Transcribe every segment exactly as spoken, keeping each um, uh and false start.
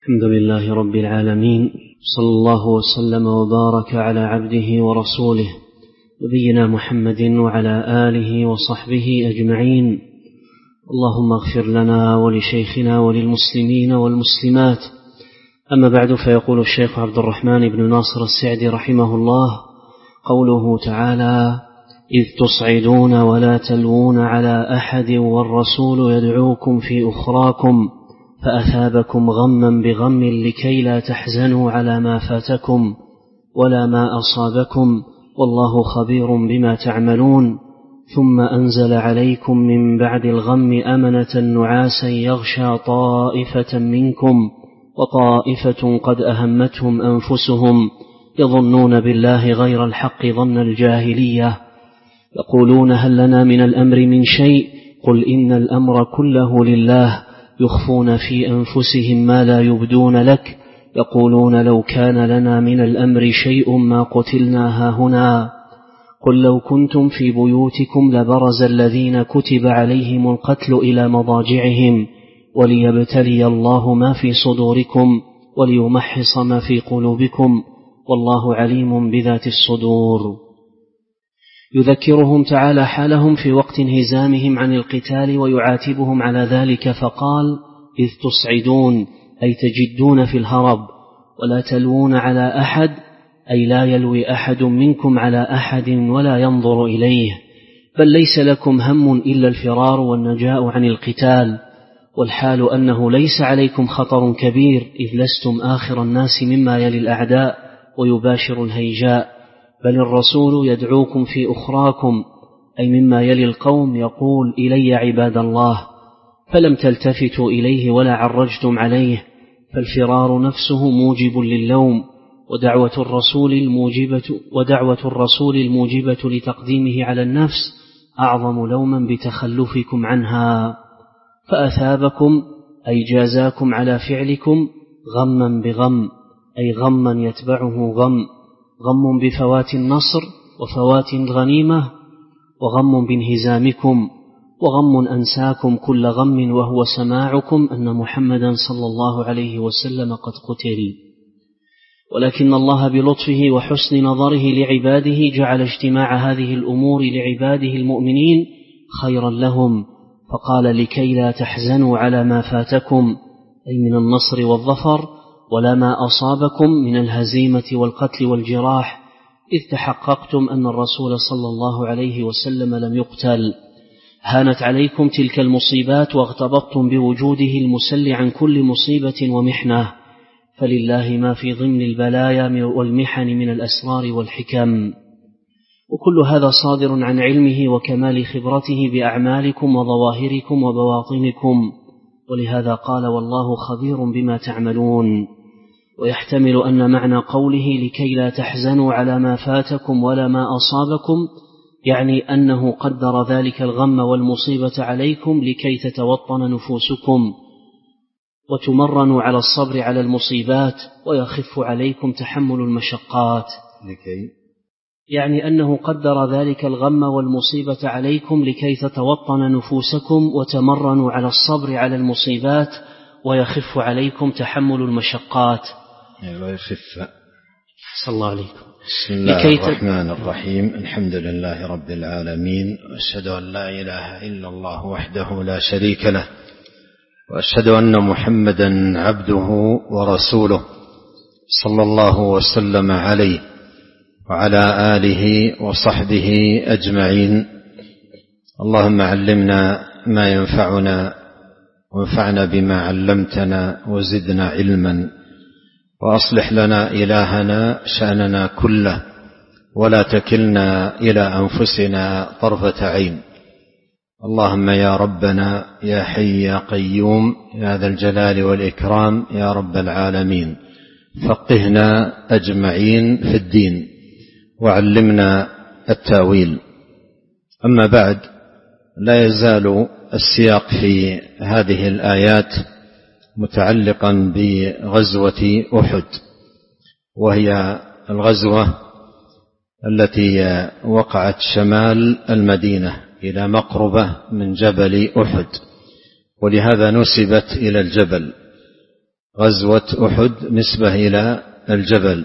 الحمد لله رب العالمين، صلى الله وسلم وبارك على عبده ورسوله نبينا محمد وعلى آله وصحبه أجمعين. اللهم اغفر لنا ولشيخنا وللمسلمين والمسلمات. أما بعد، فيقول الشيخ عبد الرحمن بن ناصر السعدي رحمه الله: قوله تعالى: إذ تصعدون ولا تلوون على أحد والرسول يدعوكم في أخراكم فأثابكم غما بغم لكي لا تحزنوا على ما فاتكم ولا ما أصابكم والله خبير بما تعملون. ثم أنزل عليكم من بعد الغم أمنة نعاسا يغشى طائفة منكم وطائفة قد أهمتهم أنفسهم يظنون بالله غير الحق ظن الجاهلية يقولون هل لنا من الأمر من شيء قل إن الأمر كله لله يخفون في أنفسهم ما لا يبدون لك يقولون لو كان لنا من الأمر شيء ما قتلنا هاهنا قل لو كنتم في بيوتكم لبرز الذين كتب عليهم القتل إلى مضاجعهم وليبتلي الله ما في صدوركم وليمحص ما في قلوبكم والله عليم بذات الصدور. يذكرهم تعالى حالهم في وقت انهزامهم عن القتال ويعاتبهم على ذلك، فقال: إذ تصعدون، أي تجدون في الهرب، ولا تلوون على أحد، أي لا يلوي أحد منكم على أحد ولا ينظر إليه، بل ليس لكم هم إلا الفرار والنجاء عن القتال، والحال أنه ليس عليكم خطر كبير إذ لستم آخر الناس مما يلي الأعداء ويباشر الهيجاء، بل الرسول يدعوكم في أخراكم، أي مما يلي القوم، يقول: إلي عباد الله، فلم تلتفتوا إليه ولا عرجتم عليه، فالفرار نفسه موجب للوم، ودعوة الرسول الموجبة, ودعوة الرسول الموجبة لتقديمه على النفس أعظم لوما بتخلفكم عنها. فأثابكم، أي جازاكم على فعلكم، غما بغم، أي غما يتبعه غم، غم بفوات النصر وفوات الغنيمة، وغم بانهزامكم، وغم أنساكم كل غم وهو سماعكم أن محمدا صلى الله عليه وسلم قد قتل. ولكن الله بلطفه وحسن نظره لعباده جعل اجتماع هذه الأمور لعباده المؤمنين خيرا لهم، فقال: لكي لا تحزنوا على ما فاتكم، أي من النصر والظفر، ولا ما أصابكم من الهزيمة والقتل والجراح، إذ تحققتم أن الرسول صلى الله عليه وسلم لم يقتل. هانت عليكم تلك المصيبات واغتبطتم بوجوده المسل عن كل مصيبة ومحنة، فلله ما في ضمن البلايا والمحن من الأسرار والحكم، وكل هذا صادر عن علمه وكمال خبرته بأعمالكم وظواهركم وبواطنكم، ولهذا قال: والله خبير بما تعملون. ويحتمل أن معنى قوله لكي لا تحزنوا على ما فاتكم ولا ما أصابكم يعني أنه قدر ذلك الغم والمصيبة عليكم لكي تتوطن نفوسكم وتمرنوا على الصبر على المصيبات ويخف عليكم تحمل المشقات. لكي يعني أنه قدر ذلك الغم والمصيبة عليكم لكي تتوطن نفوسكم وتمرنوا على الصبر على المصيبات ويخف عليكم تحمل المشقات. ويخف. صلى الله عليكم. بسم الله الرحمن الرحيم. الحمد لله رب العالمين، وأشهد أن لا إله إلا الله وحده لا شريك له، وأشهد أن محمدا عبده ورسوله صلى الله وسلم عليه وعلى آله وصحبه أجمعين. اللهم علمنا ما ينفعنا وانفعنا بما علمتنا وزدنا علما، وأصلح لنا إلهنا شأننا كله، ولا تكلنا إلى أنفسنا طرفة عين. اللهم يا ربنا يا حي يا قيوم يا ذا الجلال والإكرام يا رب العالمين، فقهنا أجمعين في الدين وعلمنا التاويل. أما بعد، لا يزال السياق في هذه الآيات متعلقا بغزوة أحد، وهي الغزوة التي وقعت شمال المدينة إلى مقربة من جبل أحد، ولهذا نسبت إلى الجبل. غزوة أحد نسبة إلى الجبل،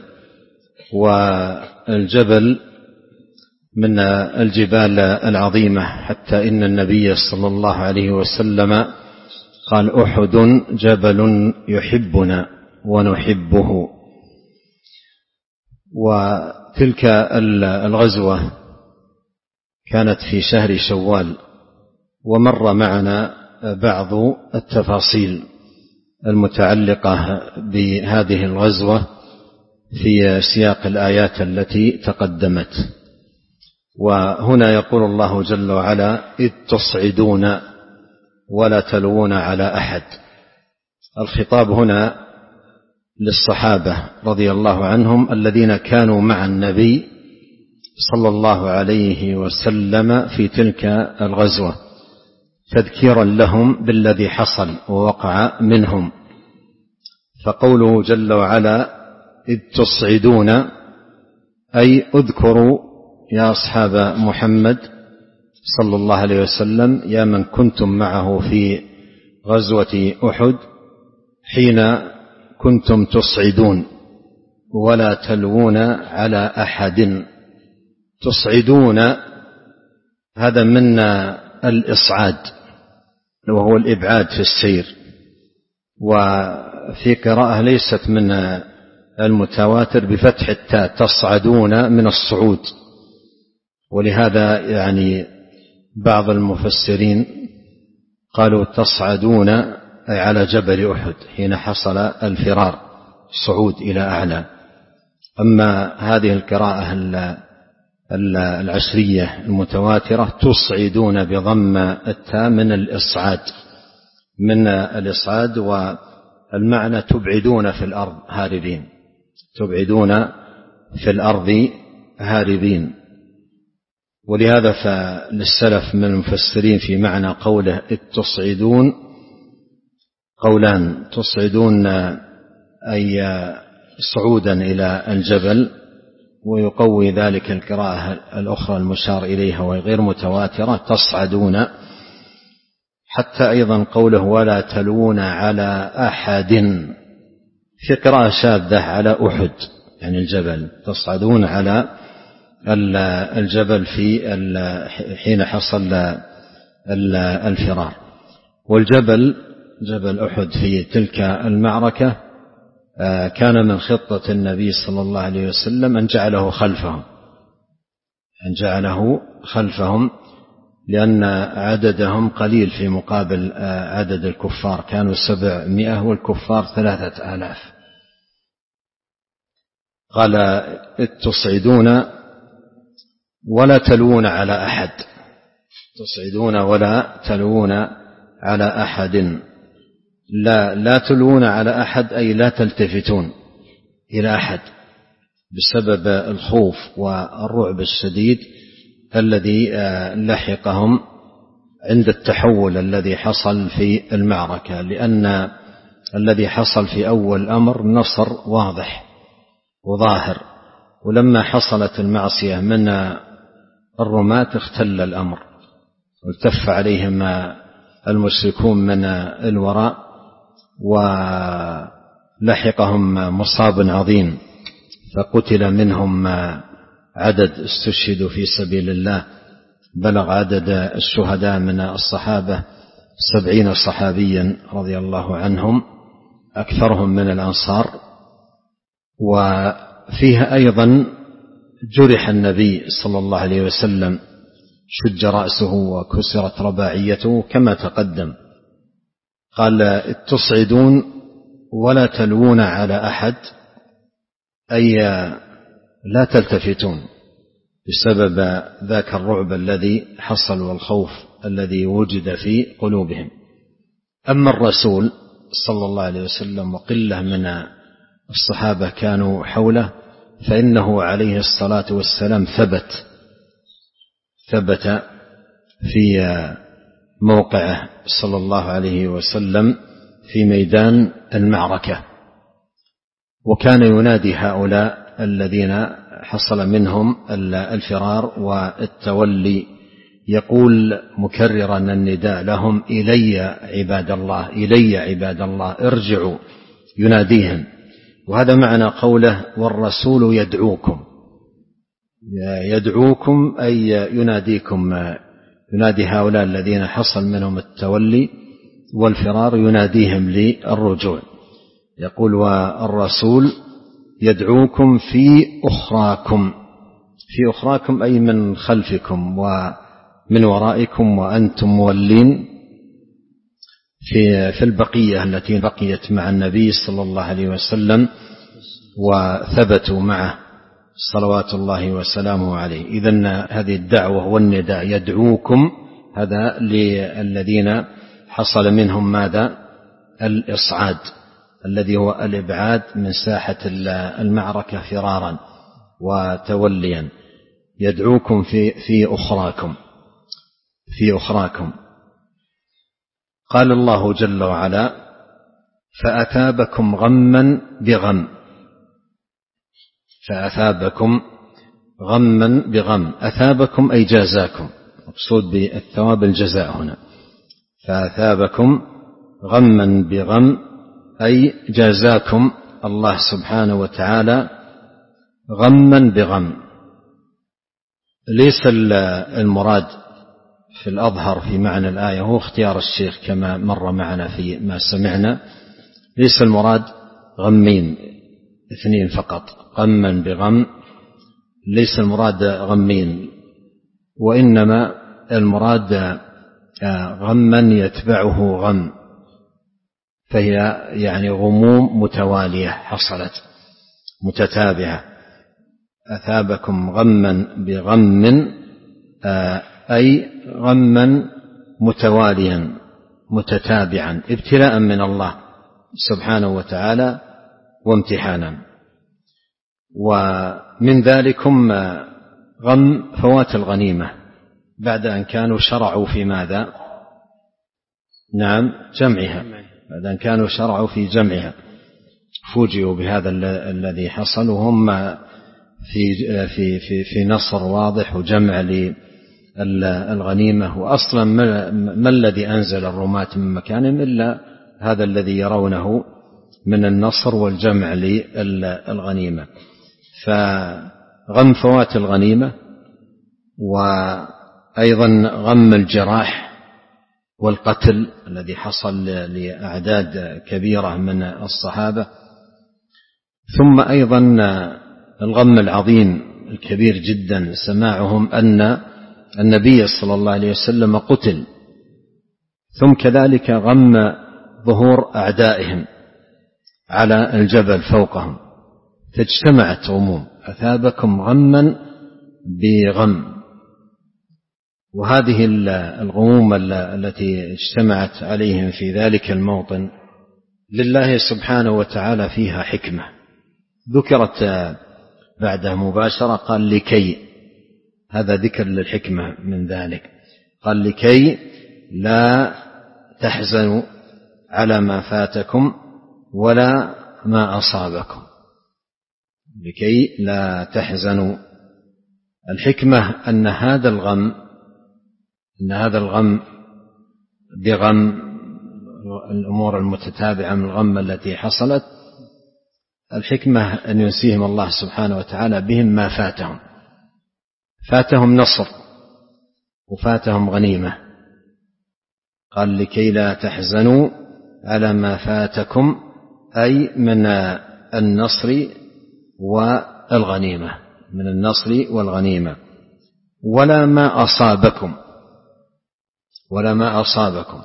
والجبل من الجبال العظيمة، حتى إن النبي صلى الله عليه وسلم قال: أحد جبل يحبنا ونحبه. وتلك الغزوة كانت في شهر شوال، ومر معنا بعض التفاصيل المتعلقة بهذه الغزوة في سياق الآيات التي تقدمت. وهنا يقول الله جل وعلا: إذ تصعدون ولا تلوون على أحد. الخطاب هنا للصحابة رضي الله عنهم الذين كانوا مع النبي صلى الله عليه وسلم في تلك الغزوة، تذكيرا لهم بالذي حصل ووقع منهم. فقوله جل وعلا: إذ تصعدون، أي اذكروا يا أصحاب محمد صلى الله عليه وسلم، يا من كنتم معه في غزوة أحد، حين كنتم تصعدون ولا تلوون على أحد. تصعدون هذا من الإصعاد، وهو الإبعاد في السير، وفي قراءة ليست من المتواتر بفتح التاء، تصعدون من الصعود. ولهذا يعني بعض المفسرين قالوا تصعدون أي على جبل أحد حين حصل الفرار، صعود إلى أعلى. أما هذه القراءة العشرية المتواترة تصعدون بضم التاء من الإصعاد، من الإصعاد، والمعنى تبعدون في الأرض هاربين، تبعدون في الأرض هاربين. ولهذا فللسلف من المفسرين في معنى قوله إذ تصعدون قولان: تصعدون أي صعودا إلى الجبل، ويقوي ذلك القراءة الأخرى المشار إليها وهي غير متواترة، تصعدون. حتى أيضا قوله ولا تلوون على أحد، في قراءة شاذة على أحد، يعني الجبل، تصعدون على الجبل في حين حصل الفرار. والجبل جبل أحد في تلك المعركة كان من خطة النبي صلى الله عليه وسلم أن جعله خلفهم، أن جعله خلفهم لأن عددهم قليل في مقابل عدد الكفار، كانوا سبعمائة والكفار ثلاثة آلاف. قال إذ تصعدون ولا تلوون على أحد، تصعدون ولا تلوون على أحد. لا لا تلوون على أحد أي لا تلتفتون إلى أحد، بسبب الخوف والرعب الشديد الذي لحقهم عند التحول الذي حصل في المعركة، لأن الذي حصل في أول الأمر نصر واضح وظاهر، ولما حصلت المعصية من الرماة اختل الأمر، والتف عليهم المشركون من الوراء، ولحقهم مصاب عظيم، فقتل منهم عدد استشهدوا في سبيل الله، بلغ عدد الشهداء من الصحابة سبعين صحابيا رضي الله عنهم، أكثرهم من الأنصار. وفيها أيضا جرح النبي صلى الله عليه وسلم، شج رأسه وكسرت رباعيته كما تقدم. قال تصعدون ولا تلوون على أحد، أي لا تلتفتون بسبب ذاك الرعب الذي حصل والخوف الذي وجد في قلوبهم. أما الرسول صلى الله عليه وسلم وقلة من الصحابة كانوا حوله، فإنه عليه الصلاة والسلام ثبت ثبت في موقعه صلى الله عليه وسلم في ميدان المعركة، وكان ينادي هؤلاء الذين حصل منهم الفرار والتولي، يقول مكررا النداء لهم: إلي عباد الله، إلي عباد الله، ارجعوا يناديهم. وهذا معنى قوله والرسول يدعوكم، يدعوكم أي يناديكم، ينادي هؤلاء الذين حصل منهم التولي والفرار، يناديهم للرجوع. يقول والرسول يدعوكم في أخراكم، في أخراكم أي من خلفكم ومن ورائكم، وأنتم مولين في في البقية التي بقيت مع النبي صلى الله عليه وسلم وثبتوا معه صلوات الله وسلامه عليه. إذن هذه الدعوة والنداء يدعوكم هذا للذين حصل منهم ماذا؟ الإصعاد الذي هو الإبعاد من ساحة المعركة فرارا وتوليا. يدعوكم في في أخراكم في أخراكم. قال الله جل وعلا فأثابكم غما بغم، فأثابكم غما بغم. أثابكم أي جازاكم، مقصود بالثواب الجزاء هنا. فأثابكم غما بغم أي جازاكم الله سبحانه وتعالى غما بغم. ليس المراد في الأظهر في معنى الآية، هو اختيار الشيخ كما مر معنا في ما سمعنا، ليس المراد غمين اثنين فقط، غما بغم، ليس المراد غمين، وإنما المراد غما يتبعه غم، فهي يعني غموم متوالية حصلت متتابعة. أثابكم غما بغم أي غما متواليا متتابعا ابتلاء من الله سبحانه وتعالى وامتحانا. ومن ذلكم غم فوات الغنيمة بعد أن كانوا شرعوا في ماذا؟ نعم جمعها، بعد أن كانوا شرعوا في جمعها فوجئوا بهذا الذي حصل، وهم في في في في نصر واضح وجمع للغنيمة. وأصلا ما الذي أنزل الرماة من مكانهم إلا هذا الذي يرونه من النصر والجمع للغنيمة. فغم فوات الغنيمة، وأيضا غم الجراح والقتل الذي حصل لأعداد كبيرة من الصحابة، ثم أيضا الغم العظيم الكبير جدا سماعهم أن النبي صلى الله عليه وسلم قتل، ثم كذلك غم ظهور أعدائهم على الجبل فوقهم، فاجتمعت غموم. أثابكم غما بغم. وهذه الغموم التي اجتمعت عليهم في ذلك الموطن لله سبحانه وتعالى فيها حكمة ذكرت بعدها مباشرة، قال لكي، هذا ذكر للحكمة من ذلك، قال لكي لا تحزنوا على ما فاتكم ولا ما أصابكم، لكي لا تحزنوا. الحكمة أن هذا الغم أن هذا الغم بغم الأمور المتتابعة من الغم التي حصلت، الحكمة أن ينسيهم الله سبحانه وتعالى بهم ما فاتهم، فاتهم نصر وفاتهم غنيمة. قال لكي لا تحزنوا على ما فاتكم أي من النصر والغنيمة، من النصر والغنيمة، ولا ما أصابكم، ولا ما أصابكم.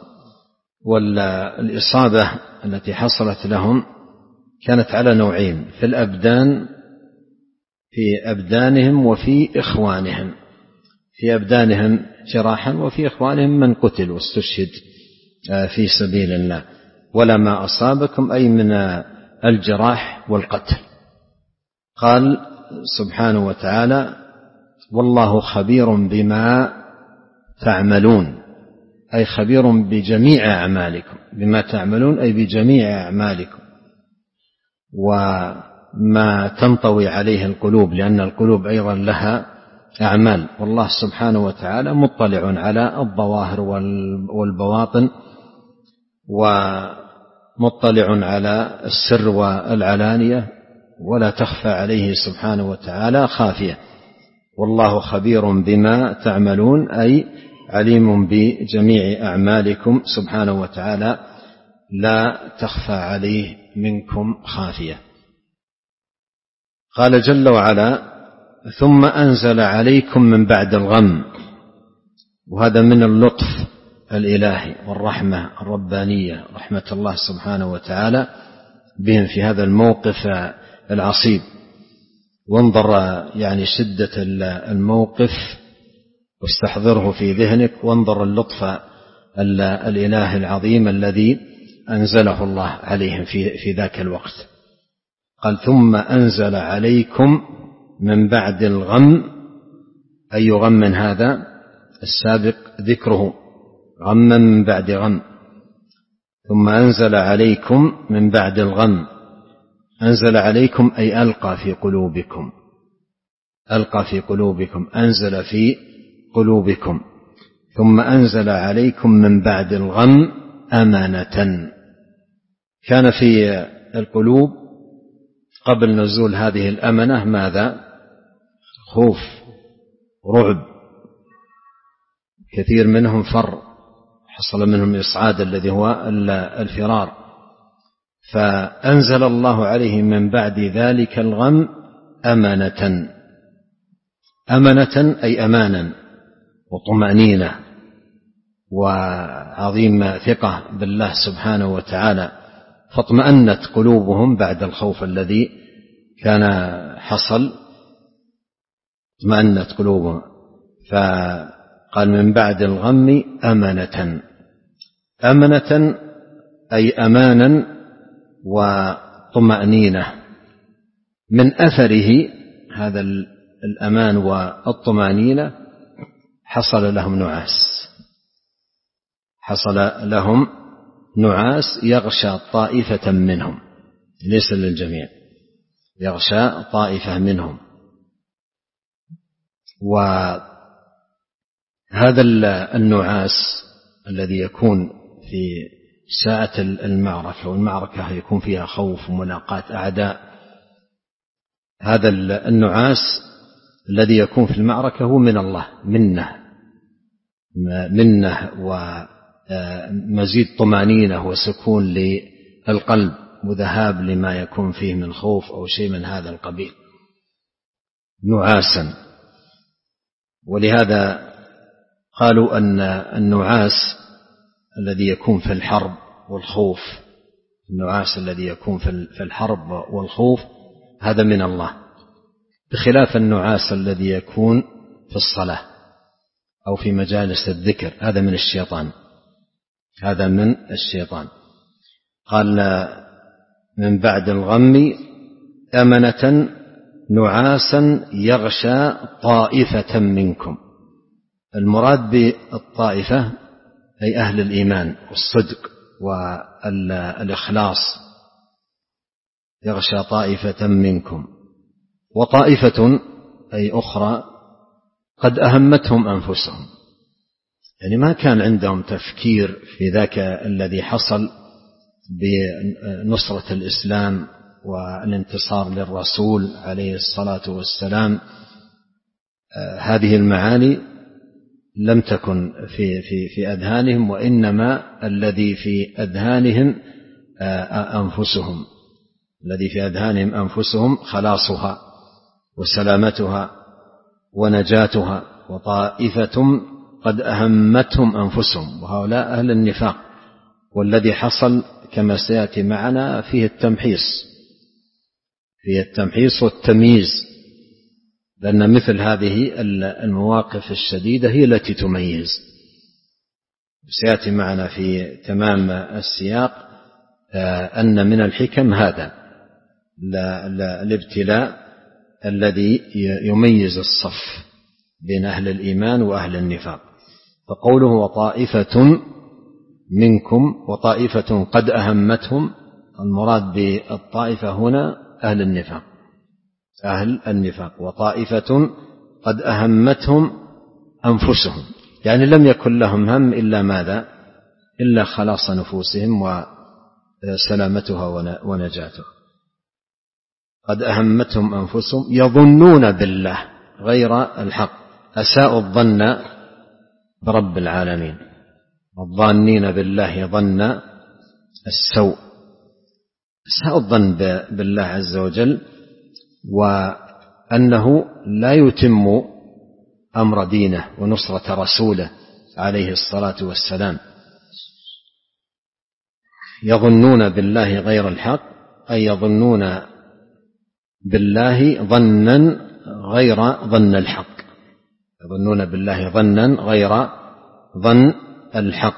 والإصابة التي حصلت لهم كانت على نوعين، في الأبدان، في أبدانهم وفي إخوانهم، في أبدانهم جراحا وفي إخوانهم من قتل واستشهد في سبيل الله. ولا ما أصابكم أي من الجراح والقتل. قال سبحانه وتعالى والله خبير بما تعملون، أي خبير بجميع أعمالكم، بما تعملون أي بجميع أعمالكم وما تنطوي عليه القلوب، لأن القلوب أيضا لها أعمال، والله سبحانه وتعالى مطلع على الظواهر والبواطن. مطلع على السر والعلانية، ولا تخفى عليه سبحانه وتعالى خافية. والله خبير بما تعملون، أي عليم بجميع أعمالكم سبحانه وتعالى، لا تخفى عليه منكم خافية. قال جل وعلا: ثم أنزل عليكم من بعد الغم. وهذا من اللطف الإلهي والرحمة الربانية، رحمة الله سبحانه وتعالى بهم في هذا الموقف العصيب. وانظر يعني شدة الموقف واستحضره في ذهنك، وانظر اللطف الإله العظيم الذي أنزله الله عليهم في, في ذاك الوقت. قال: ثم أنزل عليكم من بعد الغم. أي غم هذا؟ السابق ذكره، غم من بعد غم. ثم أنزل عليكم من بعد الغم. أنزل عليكم أي ألقى في قلوبكم، ألقى في قلوبكم، أنزل في قلوبكم. ثم أنزل عليكم من بعد الغم أمانة. كان في القلوب قبل نزول هذه الأمنة ماذا؟ خوف، رعب، كثير منهم فر، حصل منهم إصعاد الذي هو الفرار. فأنزل الله عليهم من بعد ذلك الغم أمانة. أمانة أي أمانا وطمأنينة وعظيم ثقة بالله سبحانه وتعالى، فاطمأنت قلوبهم بعد الخوف الذي كان حصل، اطمأنت قلوبهم. فقال: من بعد الغم أمانة. أمانة أي أمانا وطمأنينة. من أثره هذا الأمان والطمأنينة حصل لهم نعاس، حصل لهم نعاس يغشى طائفة منهم، ليس للجميع، يغشى طائفة منهم. وهذا النعاس الذي يكون في ساعة المعركة، والمعركة يكون فيها خوف وملاقاة أعداء، هذا النعاس الذي يكون في المعركة هو من الله، منه منه ومزيد طمأنينة وسكون للقلب، وذهاب لما يكون فيه من خوف أو شيء من هذا القبيل، نعاسا. ولهذا قالوا أن النعاس الذي يكون في الحرب والخوف، النعاس الذي يكون في الحرب والخوف هذا من الله، بخلاف النعاس الذي يكون في الصلاة أو في مجالس الذكر، هذا من الشيطان، هذا من الشيطان. قال: من بعد الغم أمنة نعاسا يغشى طائفة منكم. المراد بالطائفة أي أهل الإيمان والصدق والإخلاص، يغشى طائفة منكم. وطائفة أي أخرى قد أهمتهم أنفسهم، يعني ما كان عندهم تفكير في ذاك الذي حصل بنصرة الإسلام والانتصار للرسول عليه الصلاة والسلام. هذه المعاني لم تكن في في في أذهانهم، وإنما الذي في أذهانهم أنفسهم، الذي في أذهانهم أنفسهم خلاصها وسلامتها ونجاتها. وطائفة قد أهمتهم أنفسهم، وهؤلاء أهل النفاق. والذي حصل كما سيأتي معنا فيه التمحيص، فيه التمحيص والتمييز، لأن مثل هذه المواقف الشديدة هي التي تميز. سيأتي معنا في تمام السياق أن من الحكم هذا الابتلاء الذي يميز الصف بين أهل الإيمان وأهل النفاق. فقوله وطائفة منكم، وطائفة قد أهمتهم، المراد بالطائفة هنا أهل النفاق، أهل النفاق. وطائفة قد أهمتهم أنفسهم، يعني لم يكن لهم هم إلا ماذا؟ إلا خلاص نفوسهم سلامتها ونجاتها. قد أهمتهم أنفسهم يظنون بالله غير الحق، أساءوا الظن برب العالمين، الظانين بالله ظن السوء، أساءوا الظن بالله عز وجل، وأنه لا يتم أمر دينه ونصرة رسوله عليه الصلاة والسلام. يظنون بالله غير الحق أي يظنون بالله ظنا غير ظن الحق، يظنون بالله ظنا غير ظن الحق.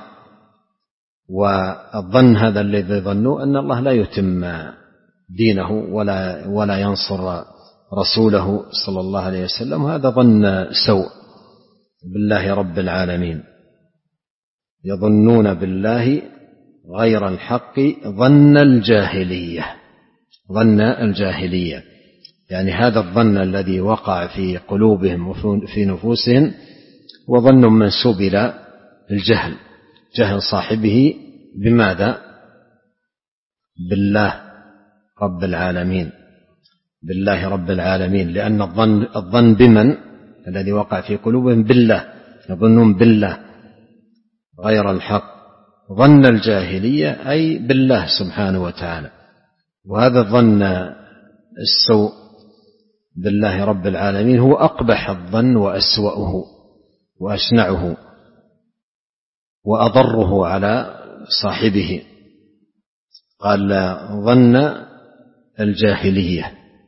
والظن هذا الذي ظنوا أن الله لا يتم دينه ولا ولا ينصر رسوله صلى الله عليه وسلم، هذا ظن سوء بالله رب العالمين. يظنون بالله غير الحق ظن الجاهلية، ظن الجاهلية يعني هذا الظن الذي وقع في قلوبهم وفي نفوسهم وظن منسوب إلى الجهل، جهل صاحبه بماذا؟ بالله رب العالمين، بالله رب العالمين، لأن الظن, الظن بمن الذي وقع في قلوبهم؟ بالله، يظنون بالله غير الحق ظن الجاهلية أي بالله سبحانه وتعالى. وهذا الظن السوء بالله رب العالمين هو أقبح الظن وأسوأه وأشنعه وأضره على صاحبه. قال ظن الجاهلية،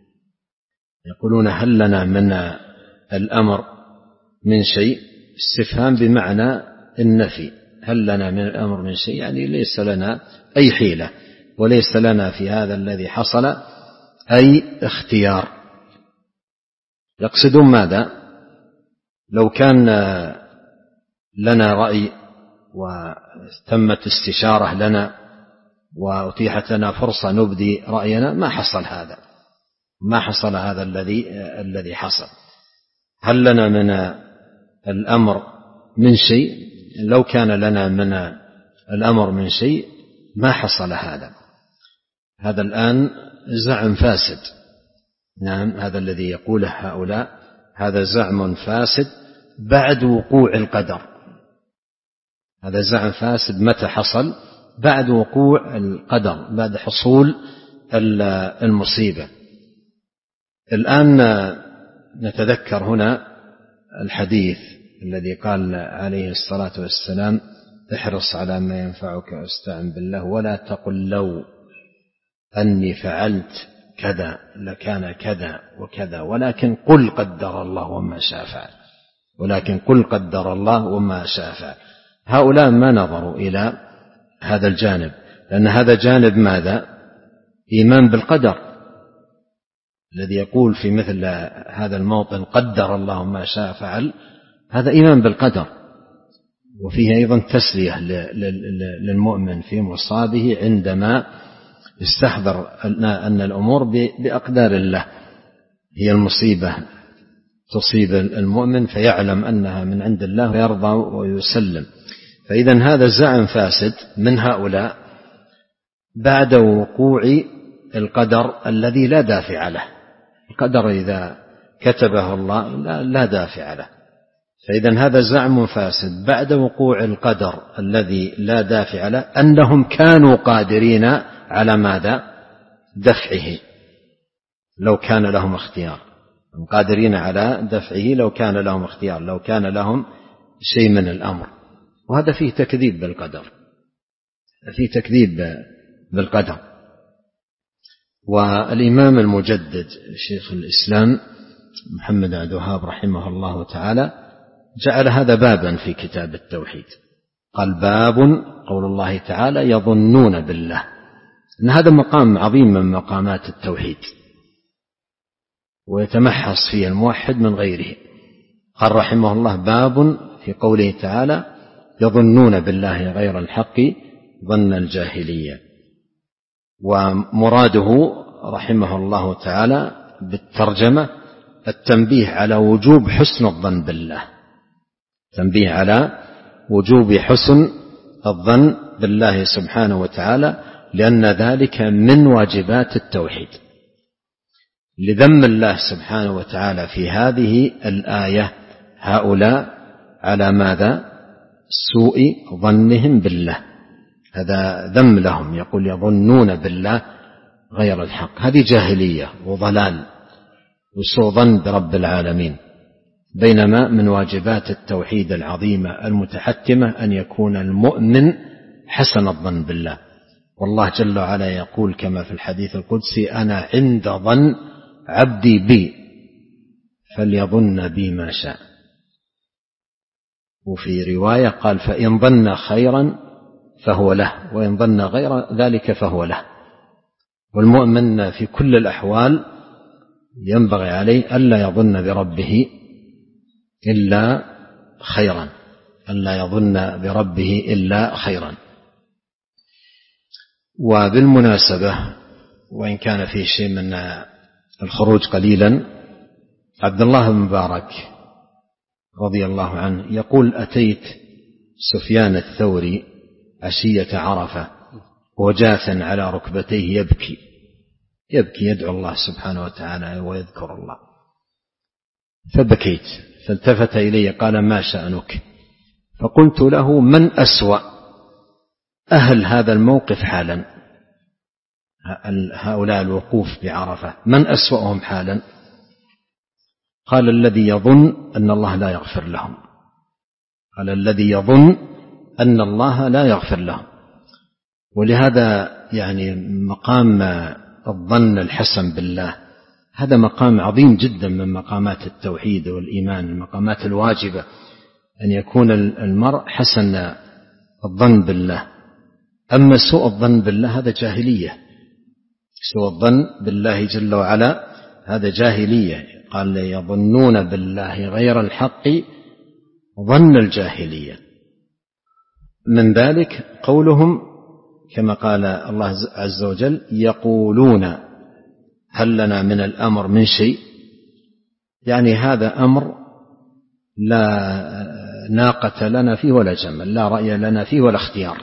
يقولون هل لنا من الأمر من شيء؟ استفهام بمعنى النفي، هل لنا من الأمر من شيء يعني ليس لنا أي حيلة وليس لنا في هذا الذي حصل أي اختيار. يقصدون ماذا؟ لو كان لنا رأي وتمت استشارة لنا وأتيحت لنا فرصة نبدي رأينا ما حصل هذا، ما حصل هذا الذي الذي حصل. هل لنا من الأمر من شيء؟ لو كان لنا من الأمر من شيء ما حصل هذا. هذا الآن زعم فاسد، نعم هذا الذي يقوله هؤلاء هذا زعم فاسد بعد وقوع القدر، هذا زعم فاسد متى حصل؟ بعد وقوع القدر، بعد حصول المصيبة. الآن نتذكر هنا الحديث الذي قال عليه الصلاة والسلام احرص على ما ينفعك واستعن بالله ولا تقل لو أني فعلت كذا لكان كذا وكذا، ولكن قل قدر الله وما شاء فعل، ولكن قل قدر الله وما شاء فعل. هؤلاء ما نظروا إلى هذا الجانب، لأن هذا جانب ماذا؟ إيمان بالقدر. الذي يقول في مثل هذا الموطن قدر الله ما شاء فعل هذا إيمان بالقدر، وفيه أيضا تسلية للمؤمن في مصابه عندما يستحضر أن الأمور بأقدار الله، هي المصيبة تصيب المؤمن فيعلم أنها من عند الله ويرضى ويسلم. فإذا هذا زعم فاسد من هؤلاء بعد وقوع القدر الذي لا دافع له. القدر إذا كتبه الله لا دافع له، فإذا هذا زعم فاسد بعد وقوع القدر الذي لا دافع له أنهم كانوا قادرين على ماذا؟ دفعه لو كان لهم اختيار، قادرين على دفعه لو كان لهم اختيار، لو كان لهم شيء من الأمر. وهذا فيه تكذيب بالقدر، فيه تكذيب بالقدر. والإمام المجدد شيخ الإسلام محمد عبد الوهاب رحمه الله تعالى جعل هذا بابا في كتاب التوحيد، قال باب قول الله تعالى يظنون بالله، أن هذا مقام عظيم من مقامات التوحيد ويتمحص فيه الموحد من غيره. قال رحمه الله باب في قوله تعالى يظنون بالله غير الحق ظن الجاهلية. ومراده رحمه الله تعالى بالترجمة التنبيه على وجوب حسن الظن بالله، تنبيه على وجوب حسن الظن بالله سبحانه وتعالى، لأن ذلك من واجبات التوحيد. لذم الله سبحانه وتعالى في هذه الآية هؤلاء على ماذا؟ سوء ظنهم بالله، هذا ذم لهم، يقول يظنون بالله غير الحق، هذه جاهلية وضلال وسوء ظن برب العالمين. بينما من واجبات التوحيد العظيمة المتحتمة أن يكون المؤمن حسن الظن بالله، والله جل وعلا يقول كما في الحديث القدسي: أنا عند ظن عبدي بي فليظن بي ما شاء. وفي رواية قال: فإن ظن خيرا فهو له، وإن ظن غير ذلك فهو له. والمؤمن في كل الأحوال ينبغي عليه ألا يظن بربه إلا خيرا، ألا يظن بربه إلا خيرا. وبالمناسبة، وإن كان في شيء من الخروج قليلا، عبد الله بن مبارك رضي الله عنه يقول: أتيت سفيان الثوري عشية عرفة وجاثا على ركبتيه يبكي يبكي يدعو الله سبحانه وتعالى ويذكر الله، فبكيت، فالتفت إلي قال: ما شأنك؟ فقلت له: من أسوأ أهل هذا الموقف حالا، هؤلاء الوقوف بعرفة، من أسوأهم حالا؟ قال: الذي يظن أن الله لا يغفر لهم. قال: الذي يظن أن الله لا يغفر لهم. ولهذا يعني مقام الظن الحسن بالله هذا مقام عظيم جدا من مقامات التوحيد والإيمان، المقامات الواجبة أن يكون المرء حسن الظن بالله. أما سوء الظن بالله هذا جاهلية، سوء الظن بالله جل وعلا هذا جاهلية. قال: يظنون بالله غير الحق ظن الجاهلية. من ذلك قولهم كما قال الله عز وجل: يقولون هل لنا من الأمر من شيء، يعني هذا أمر لا ناقة لنا فيه ولا جمل، لا رأي لنا فيه ولا اختيار،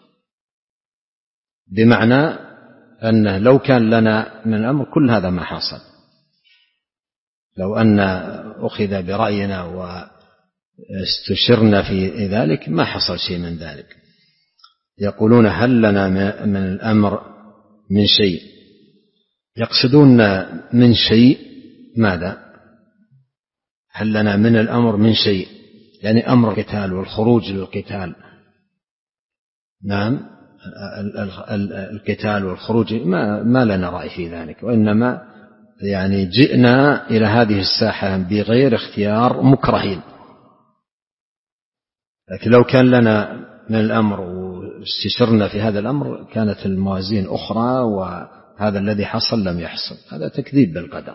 بمعنى أنه لو كان لنا من الأمر كل هذا ما حصل، لو أن أخذ برأينا واستشرنا في ذلك ما حصل شيء من ذلك. يقولون هل لنا من الأمر من شيء، يقصدون من شيء ماذا؟ هل لنا من الأمر من شيء يعني أمر القتال والخروج للقتال. نعم، القتال والخروج ما, ما لنا رأي في ذلك، وإنما يعني جئنا إلى هذه الساحة بغير اختيار مكرهين. لكن لو كان لنا من الأمر واستشرنا في هذا الأمر كانت الموازين أخرى، وهذا الذي حصل لم يحصل، هذا تكذيب بالقدر.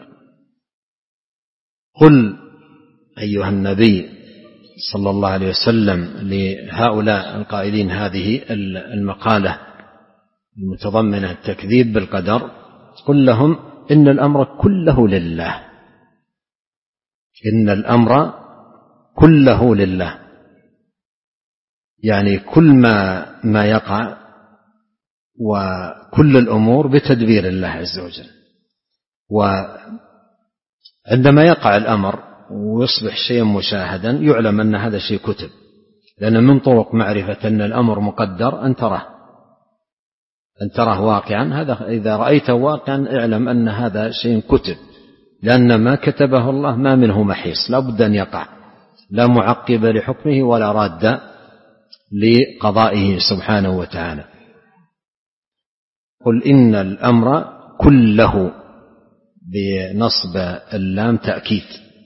قل أيها النبي صلى الله عليه وسلم لهؤلاء القائلين هذه المقالة المتضمنة التكذيب بالقدر، قل لهم إن الأمر كله لله، إن الأمر كله لله، يعني كل ما ما يقع وكل الأمور بتدبير الله عز وجل. وعندما يقع الأمر ويصبح شيئا مشاهدا يعلم أن هذا شيء كتب، لأن من طرق معرفة أن الأمر مقدر أن تراه أن تراه واقعا. هذا إذا رأيته واقعا اعلم أن هذا شيء كتب، لأن ما كتبه الله ما منه محيص، لا بد أن يقع، لا معقب لحكمه ولا راد لقضائه سبحانه وتعالى. قل إن الأمر كله بنصب اللام تأكيد،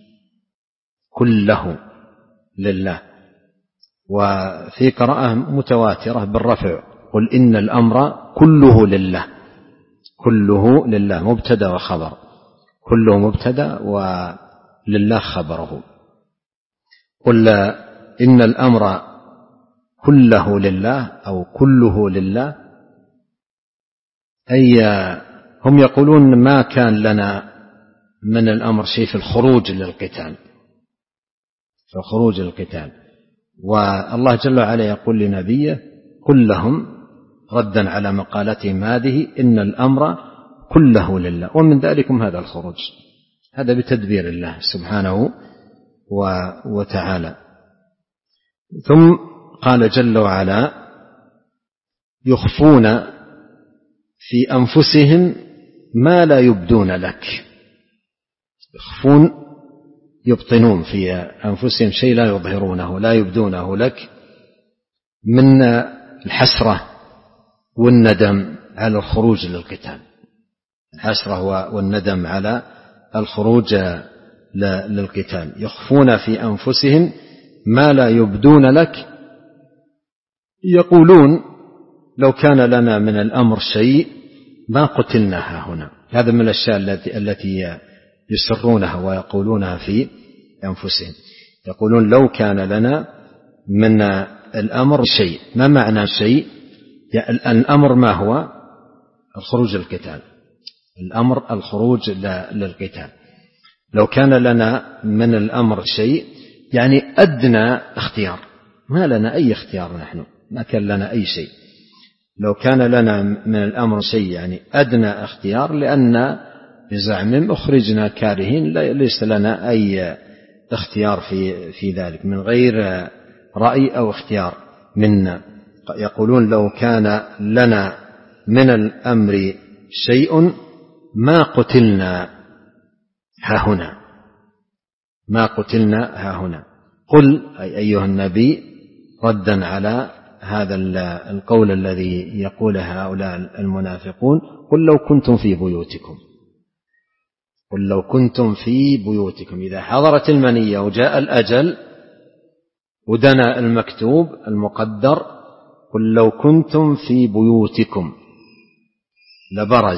كله لله. وفي قراءة متواترة بالرفع: قل إن الأمر كله لله، كله لله مبتدأ وخبر، كله مبتدأ ولله خبره. قل إن الأمر كله لله أو كله لله، أي هم يقولون ما كان لنا من الأمر شيء في الخروج للقتال، في الخروج للقتال. والله جل وعلا يقول لنبيه: قل لهم ردا على مقالتهم هذه إن الأمر كله لله، ومن ذلكم هذا الخروج، هذا بتدبير الله سبحانه وتعالى. ثم قال جل وعلا يخفون في أنفسهم ما لا يبدون لك. يخفون يبطنون في أنفسهم شيء لا يظهرونه لا يبدونه لك من الحسرة والندم على الخروج للقتال، الحسرة والندم على الخروج للقتال. يخفون في أنفسهم ما لا يبدون لك، يقولون لو كان لنا من الأمر شيء ما قتلنا هنا. هذا من الأشياء التي التي يسرونها ويقولونها في أنفسهم، يقولون لو كان لنا من الأمر شيء. ما معنى شيء؟ يعني الأمر ما هو؟ الخروج للقتال، الأمر الخروج للقتال. لو كان لنا من الأمر شيء يعني أدنى اختيار، ما لنا أي اختيار، نحن ما كان لنا أي شيء. لو كان لنا من الأمر شيء يعني أدنى اختيار، لأن بزعمهم أخرجنا كارهين، ليس لنا أي اختيار في في ذلك من غير رأي أو اختيار منا. يقولون لو كان لنا من الأمر شيء ما قتلنا هاهنا، ما قتلنا هاهنا. قل أي أيها النبي ردا على هذا القول الذي يقوله هؤلاء المنافقون، قل لو كنتم في بيوتكم، قل لو كنتم في بيوتكم إذا حضرت المنية وجاء الأجل ودنا المكتوب المقدر، قل لو كنتم في بيوتكم لبرز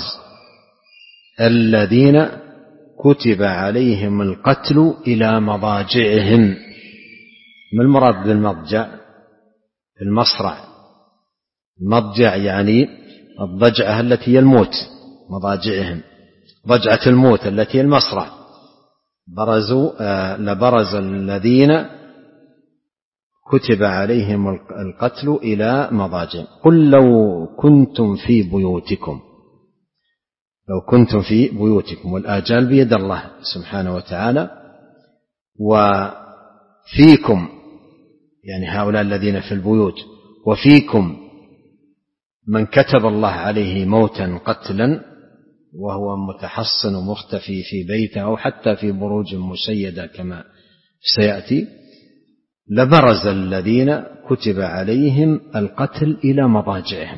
الذين كتب عليهم القتل إلى مضاجعهم. ما المراد بالمضجع؟ المصرع. المضجع يعني الضجعة التي هي الموت، مضاجعهم ضجعة الموت التي هي المصرع. برزوا آه لبرز الذين كتب عليهم القتل إلى مضاجعهم. قل لو كنتم في بيوتكم، لو كنتم في بيوتكم، والآجال بيد الله سبحانه وتعالى. وفيكم يعني هؤلاء الذين في البيوت، وفيكم من كتب الله عليه موتا قتلا وهو متحصن ومختفي في بيته أو حتى في بروج مشيدة كما سيأتي، لبرز الذين كتب عليهم القتل إلى مضاجعهم.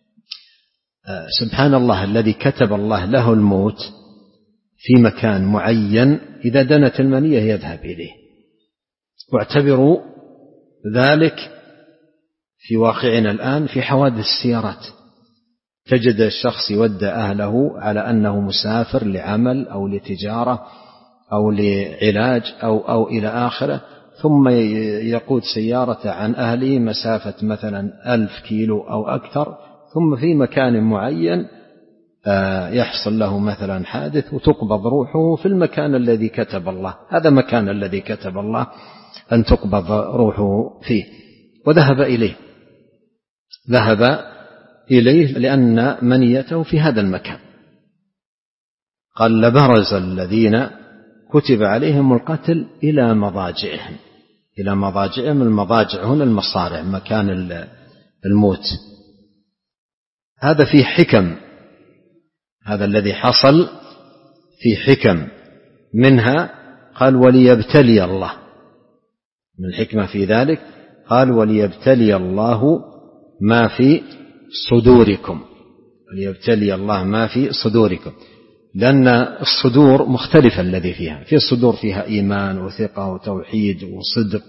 سبحان الله الذي كتب الله له الموت في مكان معين، إذا دنت المنية يذهب إليه. واعتبروا ذلك في واقعنا الآن في حوادث السيارات، تجد الشخص يودع أهله على أنه مسافر لعمل أو لتجارة أو لعلاج أو, أو إلى آخره، ثم يقود سيارة عن أهله مسافة مثلا ألف كيلو أو أكثر، ثم في مكان معين يحصل له مثلا حادث وتقبض روحه في المكان الذي كتب الله. هذا مكان الذي كتب الله أن تقبض روحه فيه، وذهب إليه، ذهب إليه لأن منيته في هذا المكان. قال لبرز الذين كتب عليهم القتل إلى مضاجعهم، إلى مضاجعهم. المضاجع هنا المصارع، مكان الموت. هذا في حكم، هذا الذي حصل في حكم، منها قال وليبتلي الله، من الحكمة في ذلك قال وليبتلي الله ما في صدوركم، وليبتلي الله ما في صدوركم، لأن الصدور مختلفة الذي فيها، في الصدور فيها إيمان وثقة وتوحيد وصدق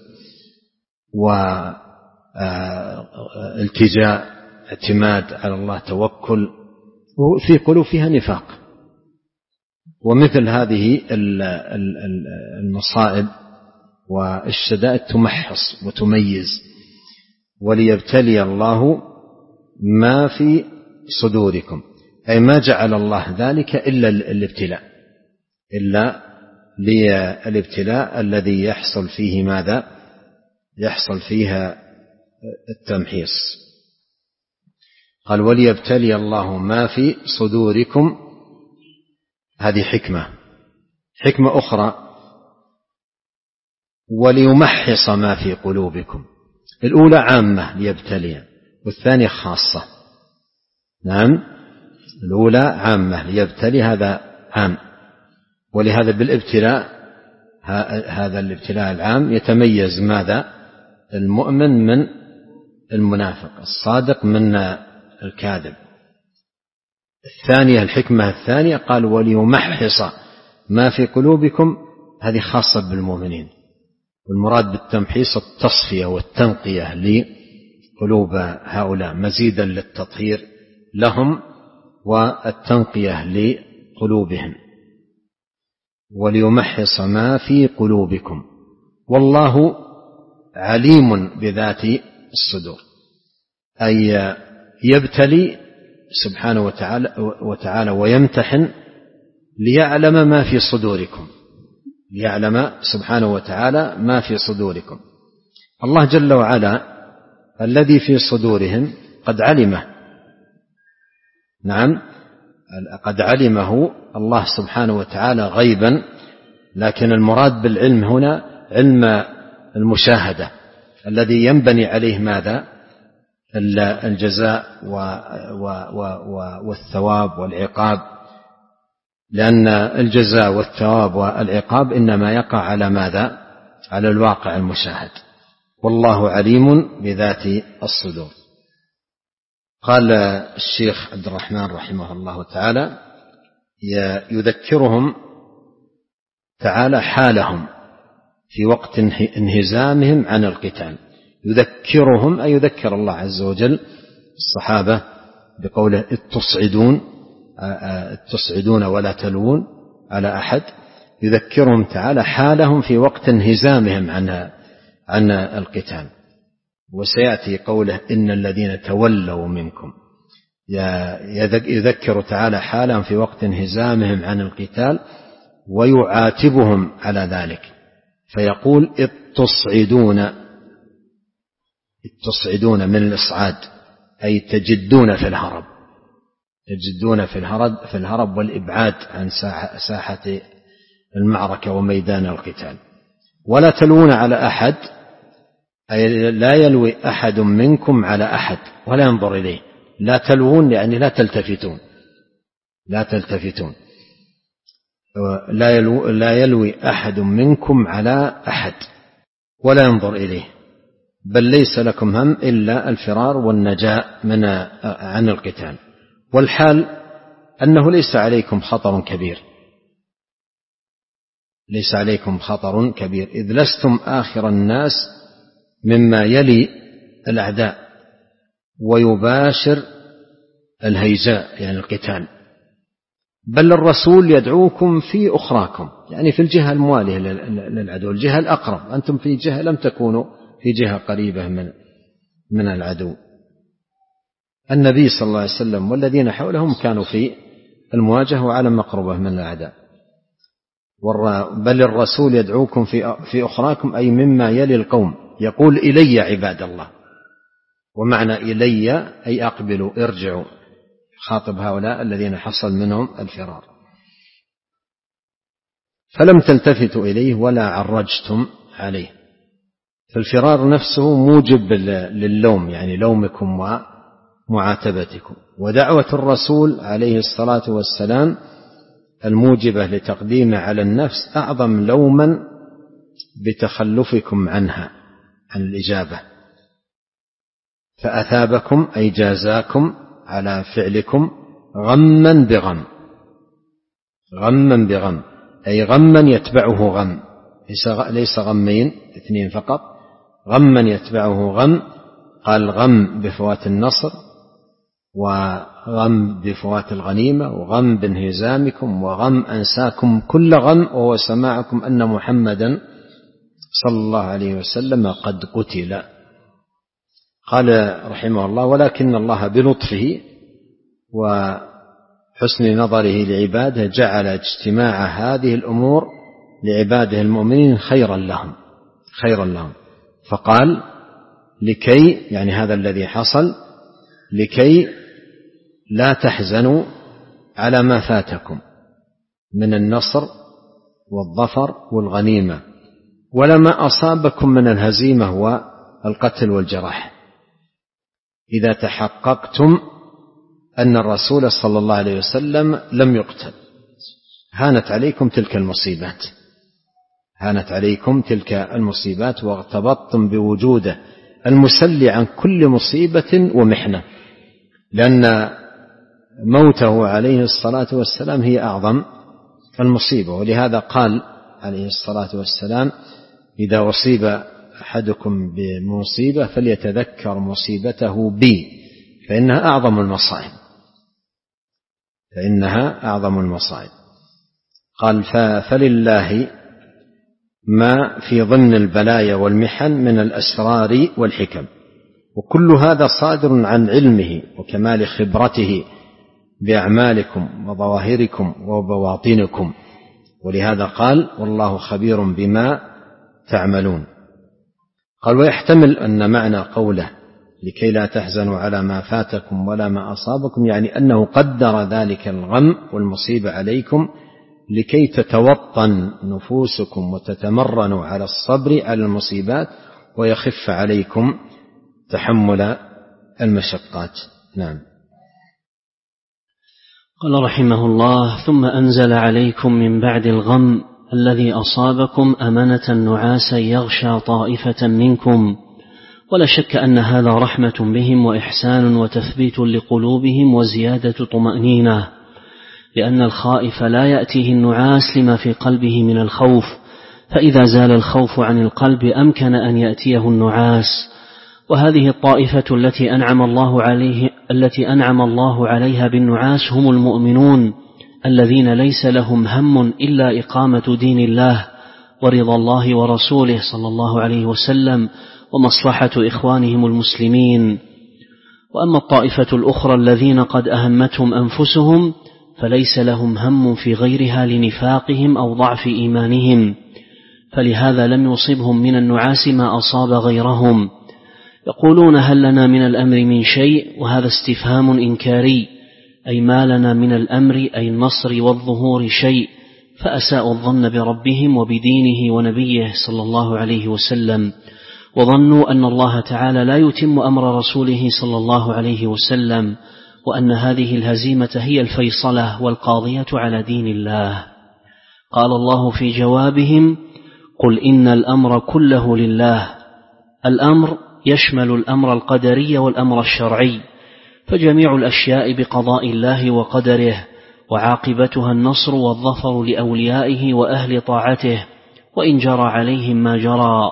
والتجاء اعتماد على الله توكل، وفي قلوب فيها نفاق. ومثل هذه المصائب والشدائد تمحص وتميز. وليبتلي الله ما في صدوركم، أي ما جعل الله ذلك إلا الابتلاء، إلا للابتلاء الذي يحصل فيه ماذا؟ يحصل فيها التمحيص. قال وليبتلي الله ما في صدوركم، هذه حكمة. حكمة أخرى وليمحص ما في قلوبكم. الأولى عامة ليبتلي، والثانية خاصة. نعم، الأولى عامة ليبتلي، هذا عام، ولهذا بالابتلاء هذا الابتلاء العام يتميز ماذا؟ المؤمن من المنافق، الصادق من الكاذب. الثانية الحكمة الثانية قال وليمحص ما في قلوبكم، هذه خاصة بالمؤمنين، والمراد بالتمحيص التصفية والتنقية لقلوب هؤلاء، مزيدا للتطهير لهم والتنقية لقلوبهم. وليمحص ما في قلوبكم والله عليم بذات الصدور، أي يبتلي سبحانه وتعالى, وتعالى ويمتحن ليعلم ما في صدوركم، ليعلم سبحانه وتعالى ما في صدوركم. الله جل وعلا الذي في صدورهم قد علمه، نعم قد علمه الله سبحانه وتعالى غيبا، لكن المراد بالعلم هنا علم المشاهدة الذي ينبني عليه ماذا؟ الجزاء والثواب والعقاب، لأن الجزاء والثواب والعقاب إنما يقع على ماذا؟ على الواقع المشاهد. والله عليم بذات الصدور. قال الشيخ عبد الرحمن رحمه الله تعالى يذكرهم تعالى حالهم في وقت انهزامهم عن القتال. يذكرهم أي يذكر الله عز وجل الصحابة بقوله إذ تصعدون تصعدون ولا تلوون على أحد. يذكرهم تعالى حالهم في وقت انهزامهم عن عن القتال. وسيأتي قوله إن الذين تولوا منكم، يذكر تعالى حالهم في وقت انهزامهم عن القتال ويعاتبهم على ذلك، فيقول إذ تصعدون، إذ تصعدون من الإصعاد أي تجدون في الهرب، تجدون في الهرب في الهرب والإبعاد عن ساحة المعركة وميدان القتال. ولا تلوون على أحد أي لا يلوي أحد منكم على أحد ولا ينظر إليه. لا تلوون يعني لا تلتفتون، لا تلتفتون لا يلو لا يلوي أحد منكم على أحد ولا ينظر إليه، بل ليس لكم هم إلا الفرار والنجاة من عن القتال. والحال أنه ليس عليكم خطر كبير، ليس عليكم خطر كبير إذ لستم آخر الناس مما يلي الأعداء ويباشر الهيجاء يعني القتال، بل الرسول يدعوكم في أخراكم يعني في الجهة الموالية للعدو، الجهة الأقرب. أنتم في جهة لم تكونوا في جهة قريبة من من العدو. النبي صلى الله عليه وسلم والذين حولهم كانوا في المواجهة وعلى مقربة من الأعداء. بل الرسول يدعوكم في في أخراكم أي مما يلي القوم، يقول إلي عباد الله، ومعنى إلي أي أقبلوا ارجعوا، خاطب هؤلاء الذين حصل منهم الفرار. فلم تلتفتوا إليه ولا عرجتم عليه، فالفرار نفسه موجب للوم يعني لومكم ومعاتبتكم. ودعوة الرسول عليه الصلاة والسلام الموجبة لتقديمه على النفس أعظم لوما بتخلفكم عنها عن الإجابة، فأثابكم أي جازاكم على فعلكم غما بغم، غما بغم أي غما يتبعه غم، ليس غمين اثنين فقط، غما يتبعه غم. قال غم بفوات النصر، وغم بفوات الغنيمة، وغم بانهزامكم، وغم أنساكم كل غم، وهو سماعكم أن محمدا صلى الله عليه وسلم قد قتل. قال رحمه الله ولكن الله بلطفه وحسن نظره لعباده جعل اجتماع هذه الأمور لعباده المؤمنين خيرا لهم، خيرا لهم. فقال لكي يعني هذا الذي حصل لكي لا تحزنوا على ما فاتكم من النصر والظفر والغنيمة، ولا ما أصابكم من الهزيمة والقتل والجرح، إذا تحققتم أن الرسول صلى الله عليه وسلم لم يقتل. هانت عليكم تلك المصيبات، هانت عليكم تلك المصيبات واغتبطتم بوجوده المسلي عن كل مصيبة ومحنة، لأن موته عليه الصلاة والسلام هي أعظم المصيبة. ولهذا قال عليه الصلاة والسلام: إذا أصيب أحدكم بمصيبة فليتذكر مصيبته بي فإنها أعظم المصائب، فإنها أعظم المصائب. قال: فلله ما في ضمن البلايا والمحن من الأسرار والحكم، وكل هذا صادر عن علمه وكمال خبرته بأعمالكم وظواهركم وبواطنكم، ولهذا قال: والله خبير بما تعملون. قال: ويحتمل أن معنى قوله لكي لا تحزنوا على ما فاتكم ولا ما أصابكم، يعني أنه قدر ذلك الغم والمصيبة عليكم لكي تتوطن نفوسكم وتتمرنوا على الصبر على المصيبات ويخف عليكم تحمل المشقات. نعم. قال رحمه الله: ثم أنزل عليكم من بعد الغم الذي أصابكم أمنة نعاسا يغشى طائفة منكم، ولا شك أن هذا رحمة بهم وإحسان وتثبيت لقلوبهم وزيادة طمأنينة، لأن الخائف لا يأتيه النعاس لما في قلبه من الخوف، فإذا زال الخوف عن القلب أمكن أن يأتيه النعاس. وهذه الطائفة التي أنعم الله عليه التي أنعم الله عليها بالنعاس هم المؤمنون الذين ليس لهم هم إلا إقامة دين الله ورضا الله ورسوله صلى الله عليه وسلم ومصلحة إخوانهم المسلمين. وأما الطائفة الأخرى الذين قد أهمتهم أنفسهم فليس لهم هم في غيرها لنفاقهم أو ضعف إيمانهم، فلهذا لم يصبهم من النعاس ما أصاب غيرهم. يقولون: هل لنا من الأمر من شيء؟ وهذا استفهام إنكاري، أي ما لنا من الأمر أي النصر والظهور شيء، فأساءوا الظن بربهم وبدينه ونبيه صلى الله عليه وسلم، وظنوا أن الله تعالى لا يتم أمر رسوله صلى الله عليه وسلم، وأن هذه الهزيمة هي الفيصلة والقاضية على دين الله. قال الله في جوابهم: قل إن الأمر كله لله. الأمر يشمل الأمر القدري والأمر الشرعي، فجميع الأشياء بقضاء الله وقدره، وعاقبتها النصر والظفر لأوليائه وأهل طاعته، وإن جرى عليهم ما جرى.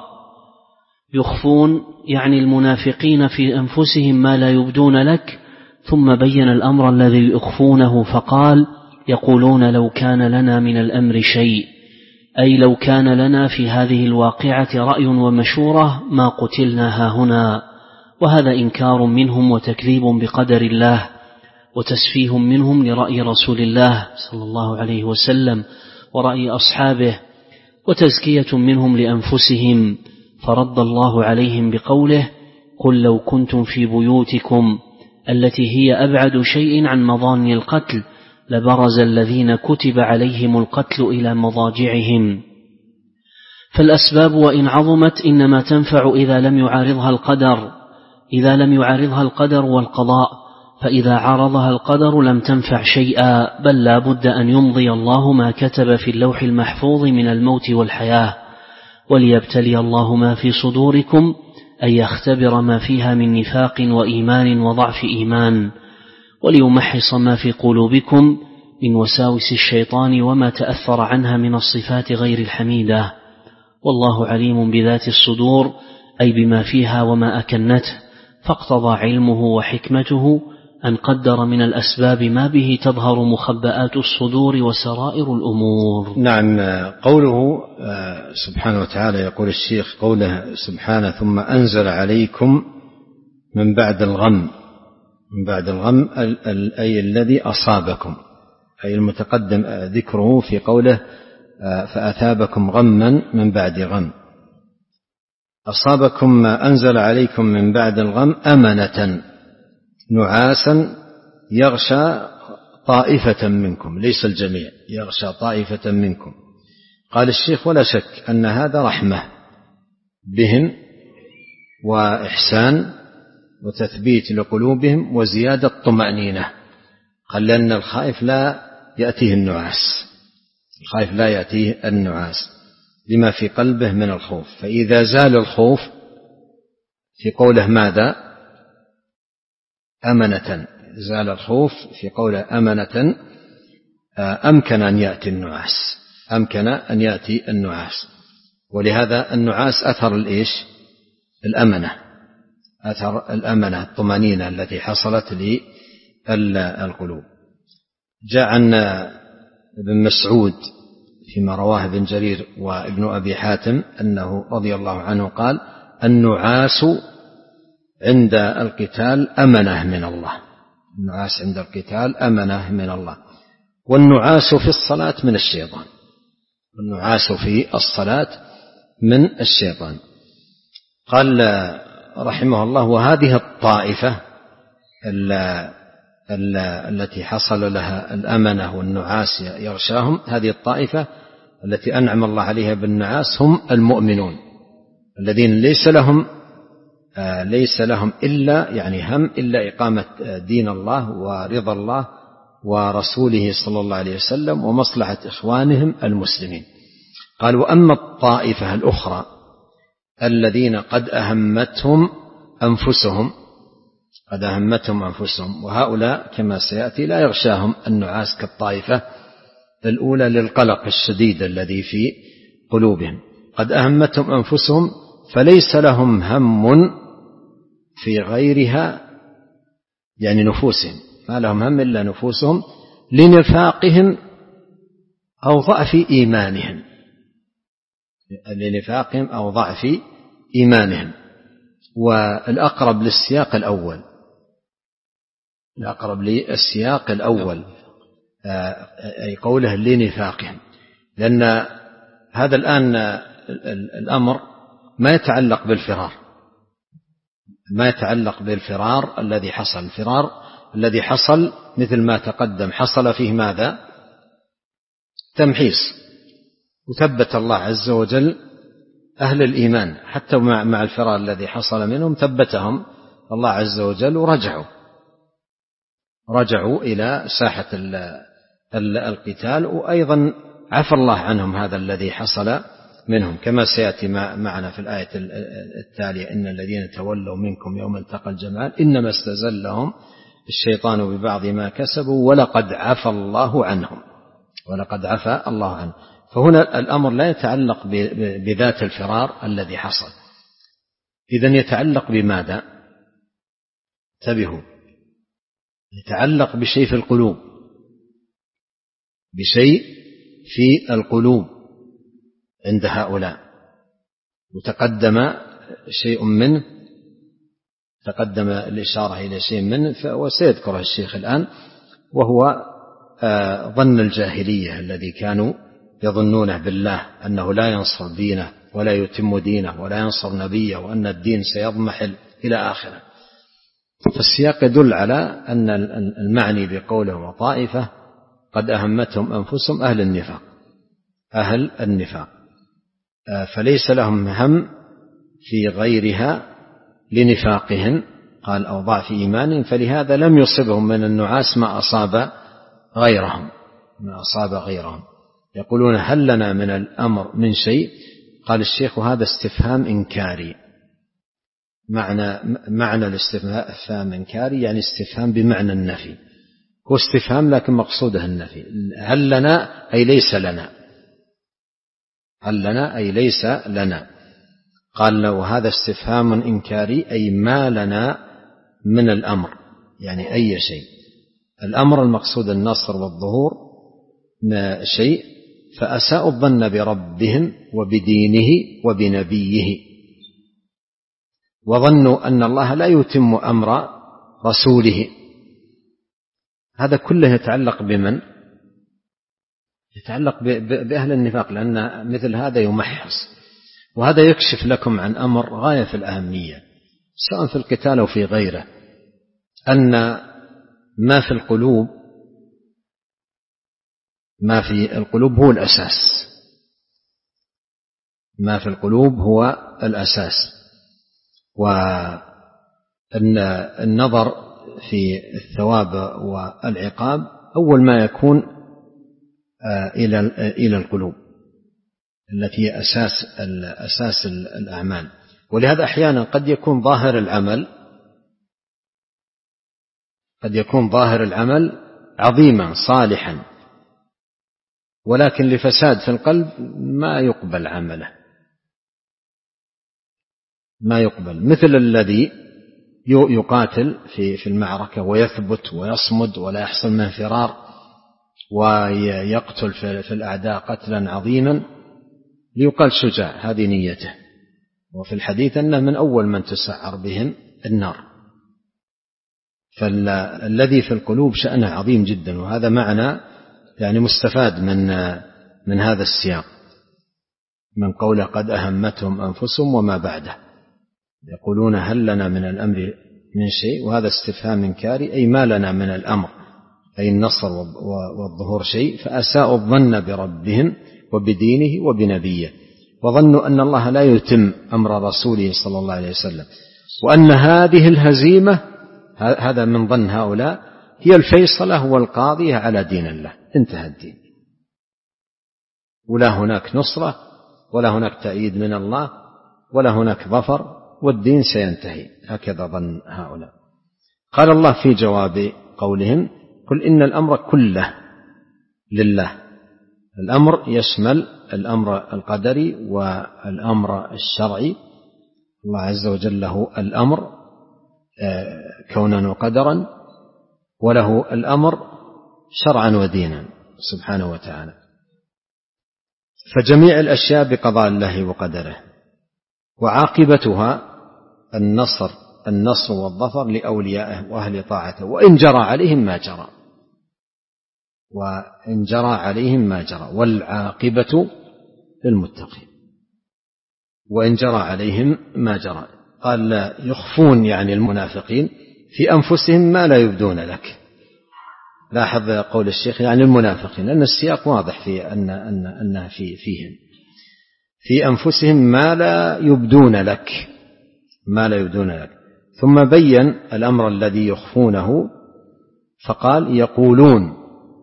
يخفون يعني المنافقين في أنفسهم ما لا يبدون لك، ثم بين الأمر الذي يخفونه فقال: يقولون لو كان لنا من الأمر شيء، أي لو كان لنا في هذه الواقعة رأي ومشورة ما قتلنا هاهنا. وهذا إنكار منهم وتكذيب بقدر الله، وتسفيه منهم لرأي رسول الله صلى الله عليه وسلم ورأي أصحابه، وتزكية منهم لأنفسهم. فرد الله عليهم بقوله: قل لو كنتم في بيوتكم التي هي أبعد شيء عن مضان القتل لبرز الذين كتب عليهم القتل إلى مضاجعهم. فالأسباب وإن عظمت إنما تنفع إذا لم يعارضها القدر إذا لم يعارضها القدر والقضاء، فإذا عارضها القدر لم تنفع شيئا، بل لا بد أن يمضي الله ما كتب في اللوح المحفوظ من الموت والحياة، وليبتلي الله ما في صدوركم، أن يختبر ما فيها من نفاق وإيمان وضعف إيمان، وليمحص ما في قلوبكم من وساوس الشيطان وما تأثر عنها من الصفات غير الحميدة. والله عليم بذات الصدور، أي بما فيها وما أكنته، فاقتضى علمه وحكمته أن قدر من الأسباب ما به تظهر مخبآت الصدور وسرائر الأمور. نعم. قوله سبحانه وتعالى، يقول الشيخ قوله سبحانه: ثم أنزل عليكم من بعد الغم، من بعد الغم أي الذي أصابكم، أي المتقدم ذكره في قوله فأثابكم غما من بعد غم. أصابكم ما أنزل عليكم من بعد الغم أمنة نعاسا يغشى طائفة منكم ليس الجميع، يغشى طائفة منكم. قال الشيخ: ولا شك أن هذا رحمة بهم وإحسان وتثبيت لقلوبهم وزيادة طمأنينة. قال: لأن الخائف لا يأتيه النعاس، الخائف لا يأتيه النعاس لما في قلبه من الخوف. فإذا زال الخوف في قوله ماذا؟ أمنة. زال الخوف في قوله أمنة أمكن أن يأتي النعاس، أمكن أن يأتي النعاس. ولهذا النعاس أثر الإيش؟ الأمنة، أثر الأمنة، الطمأنينة التي حصلت للقلوب. جاء عن ابن مسعود فيما رواه ابن جرير وابن أبي حاتم أنه رضي الله عنه قال: النعاس عند القتال أمنة من الله، النعاس عند القتال أمنة من الله. والنعاس في الصلاة من الشيطان، النعاس في الصلاة من الشيطان. قال رحمه الله: وهذه الطائفة التي حصل لها الأمنة والنعاس يغشاهم، هذه الطائفة التي أنعم الله عليها بالنعاس هم المؤمنون الذين ليس لهم ليس لهم إلا يعني هم إلا إقامة دين الله ورضا الله ورسوله صلى الله عليه وسلم ومصلحة إخوانهم المسلمين. قال: وأما الطائفة الأخرى الذين قد أهمتهم أنفسهم، قد أهمتهم أنفسهم، وهؤلاء كما سيأتي لا يغشاهم النعاس كالطائفة الأولى للقلق الشديد الذي في قلوبهم. قد أهمتهم أنفسهم فليس لهم هم في غيرها، يعني نفوسهم، ما لهم هم إلا نفوسهم لنفاقهم أو ضعف إيمانهم، لنفاقهم أو ضعف إيمانهم. والأقرب للسياق الأول، الأقرب للسياق الأول أي قوله لنفاقهم، لأن هذا الآن الأمر ما يتعلق بالفرار، ما يتعلق بالفرار الذي حصل. الفرار الذي حصل مثل ما تقدم حصل فيه ماذا؟ تمحيص، وثبت الله عز وجل أهل الإيمان حتى مع الفرار الذي حصل منهم ثبتهم الله عز وجل ورجعوا رجعوا إلى ساحة القتال، وأيضا عفى الله عنهم هذا الذي حصل منهم كما سيأتي معنا في الآية التالية: إن الذين تولوا منكم يوم التقى الجمعان إنما استزلهم الشيطان ببعض ما كسبوا ولقد عفى الله عنهم، ولقد عفى الله عنهم. فهنا الأمر لا يتعلق بذات الفرار الذي حصل، إذن يتعلق بماذا؟ انتبهوا، يتعلق بشيء في القلوب، بشيء في القلوب عند هؤلاء. وتقدم شيء منه، تقدم الإشارة إلى شيء منه وسيذكره الشيخ الآن، وهو ظن الجاهلية الذي كانوا يظنونه بالله أنه لا ينصر دينه ولا يتم دينه ولا ينصر نبيه وأن الدين سيضمحل إلى آخره. فالسياق يدل على أن المعني بقوله وطائفة قد أهمتهم أنفسهم أهل النفاق، أهل النفاق، فليس لهم هم في غيرها لنفاقهم، قال أو ضعف إيمانهم، فلهذا لم يصبهم من النعاس ما أصاب غيرهم، ما أصاب غيرهم. يقولون هل لنا من الأمر من شيء؟ قال الشيخ هذا استفهام إنكاري. معنى معنى الاستفهام إنكاري يعني استفهام بمعنى النفي، هو استفهام لكن مقصوده النفي. هل لنا أي ليس لنا، هل لنا أي ليس لنا. قال له هذا استفهام إنكاري أي ما لنا من الأمر، يعني أي شيء. الأمر المقصود النصر والظهور شيء، فأساءوا الظن بربهم وبدينه وبنبيه، وظنوا أن الله لا يتم أمر رسوله. هذا كله يتعلق بمن؟ يتعلق بأهل النفاق، لأن مثل هذا يمحص. وهذا يكشف لكم عن أمر غاية في الأهمية سواء في القتال أو في غيره، أن ما في القلوب ما في القلوب هو الأساس، ما في القلوب هو الأساس. والنظر في الثواب والعقاب أول ما يكون إلى إلى القلوب التي هي أساس أساس الأعمال. ولهذا أحيانا قد يكون ظاهر العمل قد يكون ظاهر العمل عظيما صالحا، ولكن لفساد في القلب ما يقبل عمله، ما يقبل. مثل الذي يقاتل في في المعركة ويثبت ويصمد ولا يحصل منه فرار ويقتل في الأعداء قتلا عظيما ليقال شجاع، هذه نيته. وفي الحديث أنه من أول من تسعر بهم النار. فالذي في القلوب شأنه عظيم جدا، وهذا معنى يعني مستفاد من من هذا السياق، من قوله قد أهمتهم أنفسهم وما بعده، يقولون هل لنا من الأمر من شيء، وهذا استفهام إنكاري، أي ما لنا من الأمر أي النصر والظهور شيء. فأساءوا الظن بربهم وبدينه وبنبيه، وظنوا أن الله لا يتم أمر رسوله صلى الله عليه وسلم، وأن هذه الهزيمة، هذا من ظن هؤلاء، هي الفيصلة والقاضية على دين الله، انتهى الدين، ولا هناك نصرة ولا هناك تأييد من الله ولا هناك ظفر، والدين سينتهي. هكذا ظن هؤلاء. قال الله في جواب قولهم قل إن الأمر كله لله. الأمر يشمل الأمر القدري والأمر الشرعي. الله عز وجل له الأمر كونا وقدرا، وله الأمر شرعا ودينا سبحانه وتعالى. فجميع الأشياء بقضاء الله وقدره، وعاقبتها النصر النصر والظفر لأوليائه وأهل طاعته، وإن جرى عليهم ما جرى وإن جرى عليهم ما جرى والعاقبة للمتقين، وإن جرى عليهم ما جرى. قال لا يخفون يعني المنافقين في أنفسهم ما لا يبدون لك. لاحظ قول الشيخ يعني المنافقين، لأن السياق واضح في أن أن أنها في فيهم في أنفسهم ما لا يبدون لك ما لا يبدون لك. ثم بين الأمر الذي يخفونه فقال يقولون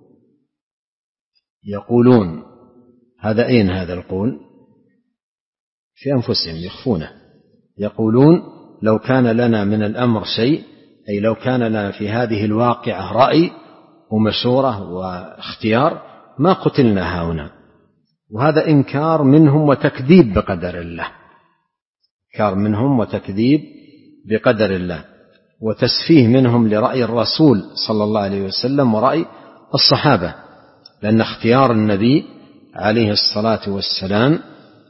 يقولون هذا أين هذا القول؟ في أنفسهم يخفونه. يقولون لو كان لنا من الأمر شيء، أي لو كان لنا في هذه الواقعة رأي ومشورة واختيار ما قتلنا هنا. وهذا إنكار منهم وتكذيب بقدر الله، إنكار منهم وتكذيب بقدر الله، وتسفيه منهم لرأي الرسول صلى الله عليه وسلم ورأي الصحابة، لأن اختيار النبي عليه الصلاة والسلام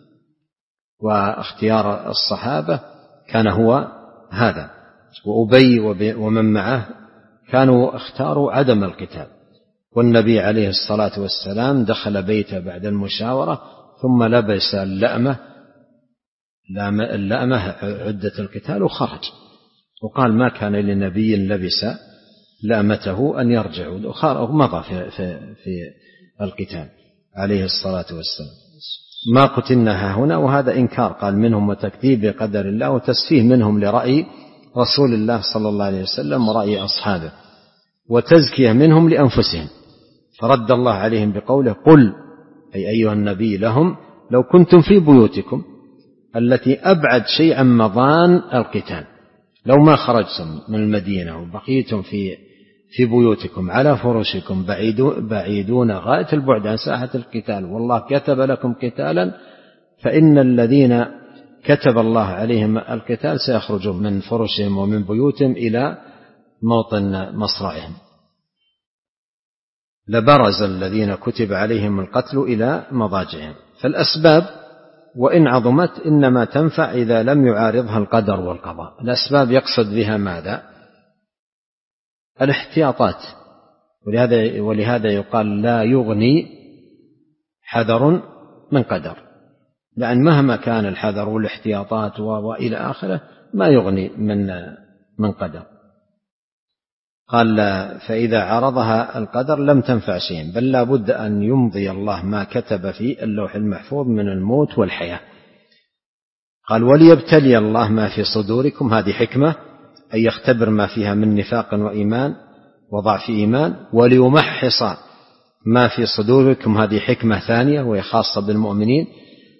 واختيار الصحابة كان هو هذا. وأبي ومن معه كانوا اختاروا عدم القتال، والنبي عليه الصلاة والسلام دخل بيته بعد المشاورة ثم لبس اللأمة اللأمة عدة القتال وخرج، وقال ما كان لنبي لبس لأمته أن يرجع، ومضى في, في, في القتال عليه الصلاة والسلام. ما قتلنا هنا، وهذا إنكار قال منهم وتكذيب بقدر الله وتسفيه منهم لرأي رسول الله صلى الله عليه وسلم ورأي أصحابه، وتزكية منهم لأنفسهم. فرد الله عليهم بقوله قل أي أيها النبي لهم لو كنتم في بيوتكم التي أبعد شيء عن مضان القتال، لو ما خرجتم من المدينة وبقيتم في في بيوتكم على فرشكم بعيدون غاية البعد عن ساحة القتال، والله كتب لكم قتالا، فإن الذين كتب الله عليهم القتال سيخرجون من فرشهم ومن بيوتهم إلى موطن مصرعهم. لبرز الذين كتب عليهم القتل إلى مضاجعهم. فالأسباب وإن عظمت إنما تنفع إذا لم يعارضها القدر والقضاء. الأسباب يقصد بها ماذا؟ الاحتياطات. ولهذا, ولهذا يقال لا يغني حذر من قدر، لأن مهما كان الحذر والاحتياطات وإلى آخره ما يغني من من قدر. قال لا، فإذا عرضها القدر لم تنفع شيئا، بل لا بد أن يمضي الله ما كتب في اللوح المحفوظ من الموت والحياة. قال وليبتلي الله ما في صدوركم، هذه حكمة، أن يختبر ما فيها من نفاق وإيمان وضعف إيمان، وليمحص ما في صدوركم، هذه حكمة ثانية وهي خاصة بالمؤمنين،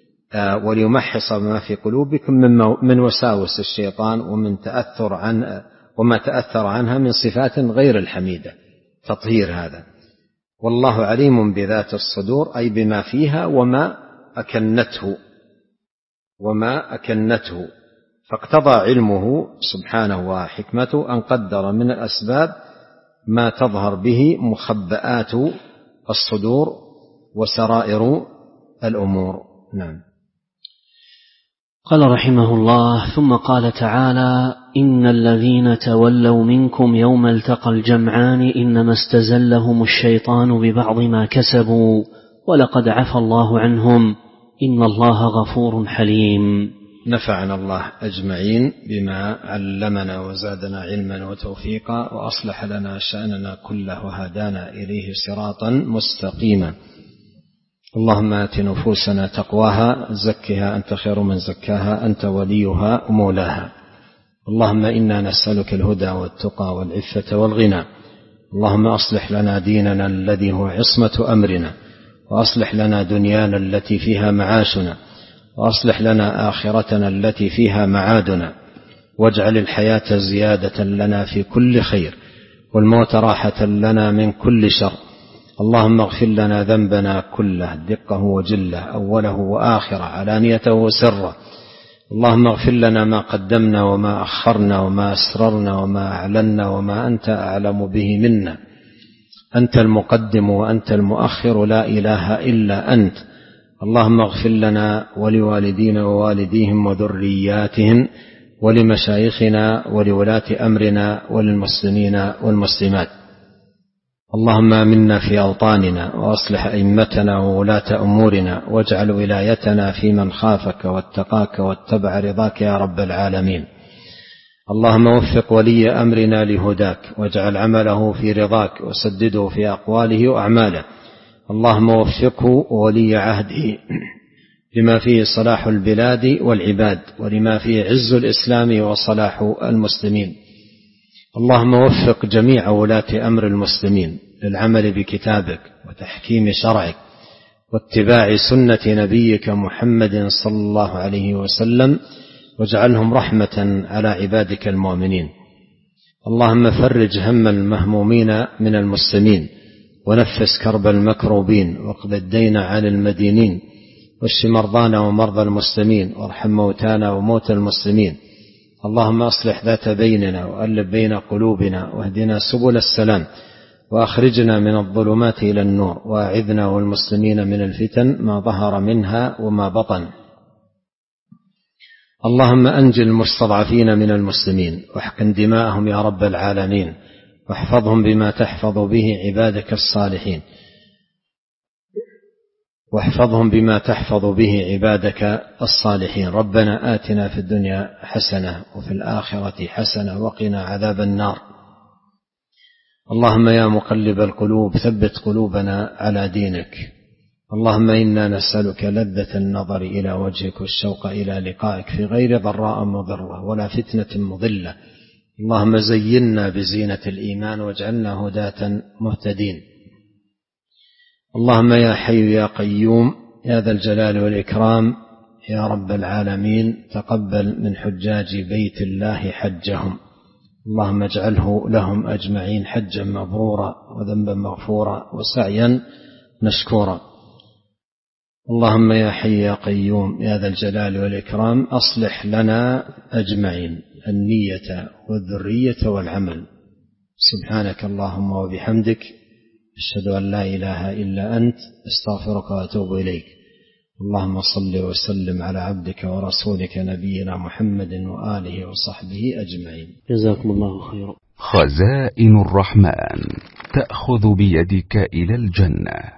وليمحص ما في قلوبكم من وساوس الشيطان ومن تأثر عن وما تأثر عنها من صفات غير الحميدة، تطهير هذا. والله عليم بذات الصدور، أي بما فيها وما أكنته وما أكنته فاقتضى علمه سبحانه وحكمته أن قدر من الأسباب ما تظهر به مخبآت الصدور وسرائر الأمور. نعم. قال رحمه الله: ثم قال تعالى: إن الذين تولوا منكم يوم التقى الجمعان إنما استزلهم الشيطان ببعض ما كسبوا ولقد عفى الله عنهم إن الله غفور حليم. نفعنا الله أجمعين بما علمنا وزادنا علما وتوفيقا، وأصلح لنا شأننا كله وهدانا إليه صراطا مستقيما. اللهم آت نفوسنا تقواها، زكها أنت خير من زكاها، أنت وليها ومولاها. اللهم إنا نسألك الهدى والتقى والعفة والغنى. اللهم أصلح لنا ديننا الذي هو عصمة أمرنا، وأصلح لنا دنيانا التي فيها معاشنا، وأصلح لنا آخرتنا التي فيها معادنا، واجعل الحياة زيادة لنا في كل خير، والموت راحة لنا من كل شر. اللهم اغفر لنا ذنبنا كله، دقه وجله، أوله وآخره، علانيته وسره. اللهم اغفر لنا ما قدمنا وما أخرنا وما أسررنا وما أعلنا وما أنت أعلم به منا. أنت المقدم وأنت المؤخر، لا إله إلا أنت. اللهم اغفر لنا ولوالدينا ووالديهم وذرياتهم ولمشايخنا ولولاة أمرنا وللمسلمين والمسلمات. اللهم آمنا في أوطاننا، وأصلح أئمتنا وولاة أمورنا، واجعل ولايتنا في من خافك واتقاك واتبع رضاك يا رب العالمين. اللهم وفق ولي أمرنا لهداك، واجعل عمله في رضاك، وسدده في أقواله وأعماله. اللهم وفقه وولي عهده لما فيه صلاح البلاد والعباد، ولما فيه عز الإسلام وصلاح المسلمين. اللهم وفق جميع ولاة أمر المسلمين للعمل بكتابك وتحكيم شرعك واتباع سنة نبيك محمد صلى الله عليه وسلم، واجعلهم رحمة على عبادك المؤمنين. اللهم فرج هم المهمومين من المسلمين، ونفس كرب المكروبين، واقض الدين عن المدينين، واشف مرضانا ومرضى المسلمين، وارحم موتانا وموتى المسلمين. اللهم أصلح ذات بيننا، وألف بين قلوبنا، واهدنا سبل السلام، وأخرجنا من الظلمات إلى النور، وأعذنا والمسلمين من الفتن ما ظهر منها وما بطن. اللهم أنجِ المستضعفين من المسلمين، واحقن دماءهم يا رب العالمين، واحفظهم بما تحفظ به عبادك الصالحين واحفظهم بما تحفظ به عبادك الصالحين. ربنا آتنا في الدنيا حسنة وفي الآخرة حسنة وقنا عذاب النار. اللهم يا مقلب القلوب ثبت قلوبنا على دينك. اللهم إنا نسألك لذة النظر إلى وجهك والشوق إلى لقائك في غير ضراء مضرة ولا فتنة مضلة. اللهم زينا بزينة الإيمان واجعلنا هداة مهتدين. اللهم يا حي يا قيوم يا ذا الجلال والإكرام يا رب العالمين، تقبل من حجاج بيت الله حجهم. اللهم اجعله لهم أجمعين حجا مبرورا وذنبا مغفورا وسعيا مشكورا. اللهم يا حي يا قيوم يا ذا الجلال والإكرام أصلح لنا أجمعين النية والذرية والعمل. سبحانك اللهم وبحمدك، أشهد أن لا إله إلا أنت، أستغفرك وأتوب إليك. اللهم صل وسلم على عبدك ورسولك نبينا محمد وآله وصحبه أجمعين. جزاكم الله خيرا. خزائن الرحمن تأخذ بيدك إلى الجنة.